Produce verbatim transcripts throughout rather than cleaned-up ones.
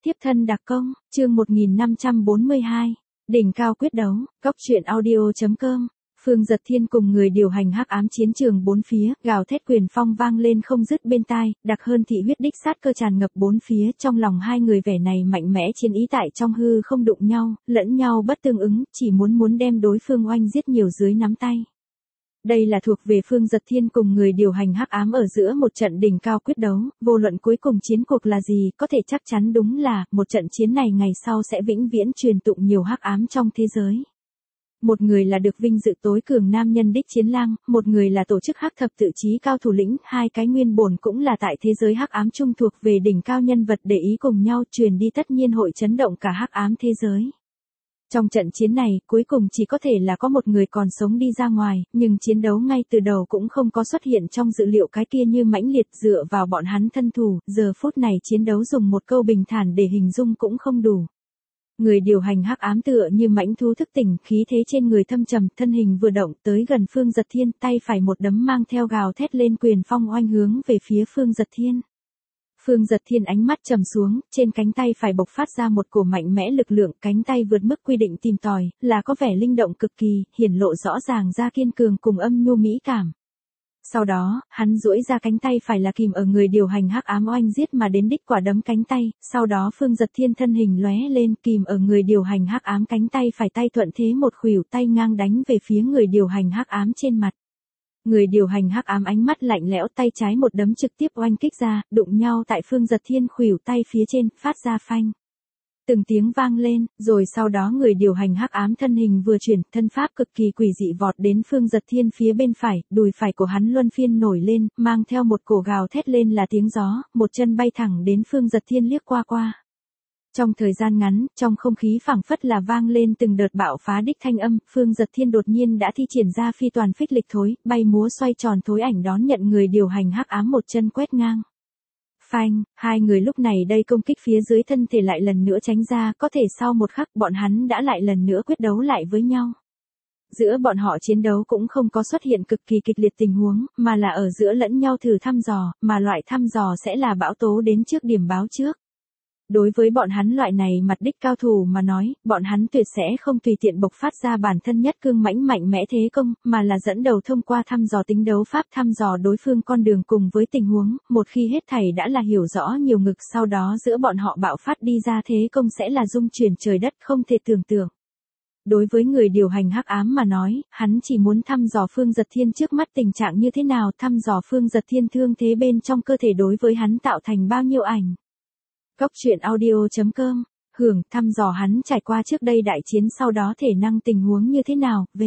Tiếp thân đặc công, chương một nghìn năm trăm bốn mươi hai, đỉnh cao quyết đấu, góc truyện audio chấm com. Phương Dật Thiên cùng người điều hành hắc ám chiến trường bốn phía, gào thét quyền phong vang lên không dứt bên tai, đặc hơn thị huyết đích sát cơ tràn ngập bốn phía, trong lòng hai người vẻ này mạnh mẽ chiến ý tại trong hư không đụng nhau, lẫn nhau bất tương ứng, chỉ muốn muốn đem đối phương oanh giết nhiều dưới nắm tay. Đây là thuộc về Phương Dật Thiên cùng người điều hành hắc ám ở giữa một trận đỉnh cao quyết đấu, vô luận cuối cùng chiến cuộc là gì, có thể chắc chắn đúng là, một trận chiến này ngày sau sẽ vĩnh viễn truyền tụng nhiều hắc ám trong thế giới. Một người là được vinh dự tối cường nam nhân đích chiến lang, một người là tổ chức hắc thập tự chí cao thủ lĩnh, hai cái nguyên bổn cũng là tại thế giới hắc ám trung thuộc về đỉnh cao nhân vật để ý cùng nhau truyền đi tất nhiên hội chấn động cả hắc ám thế giới. Trong trận chiến này, cuối cùng chỉ có thể là có một người còn sống đi ra ngoài, nhưng chiến đấu ngay từ đầu cũng không có xuất hiện trong dự liệu cái kia như mãnh liệt dựa vào bọn hắn thân thủ, giờ phút này chiến đấu dùng một câu bình thản để hình dung cũng không đủ. Người điều hành hắc ám tựa như mãnh thú thức tỉnh, khí thế trên người thâm trầm, thân hình vừa động tới gần Phương Dật Thiên, tay phải một đấm mang theo gào thét lên quyền phong oanh hướng về phía Phương Dật Thiên. Phương Dật Thiên ánh mắt trầm xuống, trên cánh tay phải bộc phát ra một cổ mạnh mẽ lực lượng, cánh tay vượt mức quy định tìm tòi, là có vẻ linh động cực kỳ, hiển lộ rõ ràng ra kiên cường cùng âm nhu mỹ cảm. Sau đó, hắn duỗi ra cánh tay phải là kìm ở người điều hành hắc ám oanh giết mà đến đích quả đấm cánh tay, sau đó Phương Dật Thiên thân hình lóe lên kìm ở người điều hành hắc ám cánh tay phải tay thuận thế một khuỷu tay ngang đánh về phía người điều hành hắc ám trên mặt. Người điều hành hắc ám ánh mắt lạnh lẽo tay trái một đấm trực tiếp oanh kích ra, đụng nhau tại Phương Dật Thiên khuỷu tay phía trên, phát ra phanh. Từng tiếng vang lên, rồi sau đó người điều hành hắc ám thân hình vừa chuyển, thân pháp cực kỳ quỷ dị vọt đến Phương Dật Thiên phía bên phải, đùi phải của hắn luân phiên nổi lên, mang theo một cổ gào thét lên là tiếng gió, một chân bay thẳng đến Phương Dật Thiên liếc qua qua. Trong thời gian ngắn, trong không khí phảng phất là vang lên từng đợt bạo phá đích thanh âm, Phương Dật Thiên đột nhiên đã thi triển ra phi toàn phích lịch thối, bay múa xoay tròn thối ảnh đón nhận người điều hành hắc ám một chân quét ngang. Phanh, hai người lúc này đây công kích phía dưới thân thể lại lần nữa tránh ra, có thể sau một khắc bọn hắn đã lại lần nữa quyết đấu lại với nhau. Giữa bọn họ chiến đấu cũng không có xuất hiện cực kỳ kịch liệt tình huống, mà là ở giữa lẫn nhau thử thăm dò, mà loại thăm dò sẽ là bão tố đến trước điểm báo trước. Đối với bọn hắn loại này mặt đích cao thủ mà nói, bọn hắn tuyệt sẽ không tùy tiện bộc phát ra bản thân nhất cương mãnh mạnh mẽ thế công, mà là dẫn đầu thông qua thăm dò tính đấu pháp thăm dò đối phương con đường cùng với tình huống, một khi hết thảy đã là hiểu rõ nhiều ngực sau đó giữa bọn họ bạo phát đi ra thế công sẽ là dung chuyển trời đất không thể tưởng tượng. Đối với người điều hành hắc ám mà nói, hắn chỉ muốn thăm dò Phương Dật Thiên trước mắt tình trạng như thế nào, thăm dò Phương Dật Thiên thương thế bên trong cơ thể đối với hắn tạo thành bao nhiêu ảnh. Góc truyện audio chấm com, hưởng thăm dò hắn trải qua trước đây đại chiến sau đó thể năng tình huống như thế nào, v.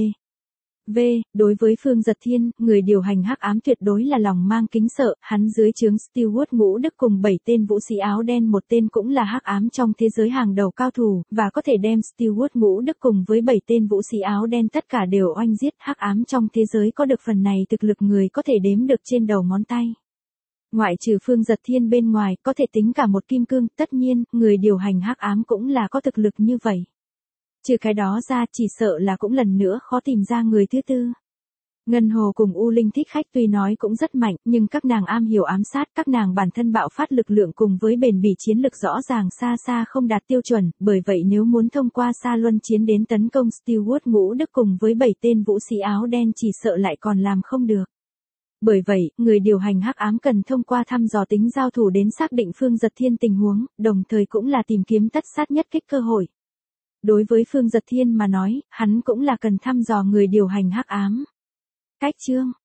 V, đối với Phương Dật Thiên, người điều hành hắc ám tuyệt đối là lòng mang kính sợ, hắn dưới trướng Stewart Ngũ Đức cùng bảy tên vũ sĩ áo đen một tên cũng là hắc ám trong thế giới hàng đầu cao thủ, và có thể đem Stewart Ngũ Đức cùng với bảy tên vũ sĩ áo đen tất cả đều oanh giết, hắc ám trong thế giới có được phần này thực lực người có thể đếm được trên đầu ngón tay. Ngoại trừ Phương Dật Thiên bên ngoài, có thể tính cả một kim cương, tất nhiên, người điều hành hắc ám cũng là có thực lực như vậy. Trừ cái đó ra, chỉ sợ là cũng lần nữa khó tìm ra người thứ tư. Ngân Hồ cùng U Linh Thích Khách tuy nói cũng rất mạnh, nhưng các nàng am hiểu ám sát, các nàng bản thân bạo phát lực lượng cùng với bền bỉ chiến lực rõ ràng xa xa không đạt tiêu chuẩn, bởi vậy nếu muốn thông qua xa luân chiến đến tấn công Stewart Ngũ Đức cùng với bảy tên vũ sĩ áo đen chỉ sợ lại còn làm không được. Bởi vậy, người điều hành hắc ám cần thông qua thăm dò tính giao thủ đến xác định Phương Dật Thiên tình huống, đồng thời cũng là tìm kiếm tất sát nhất kích cơ hội. Đối với Phương Dật Thiên mà nói, hắn cũng là cần thăm dò người điều hành hắc ám. Cách chương,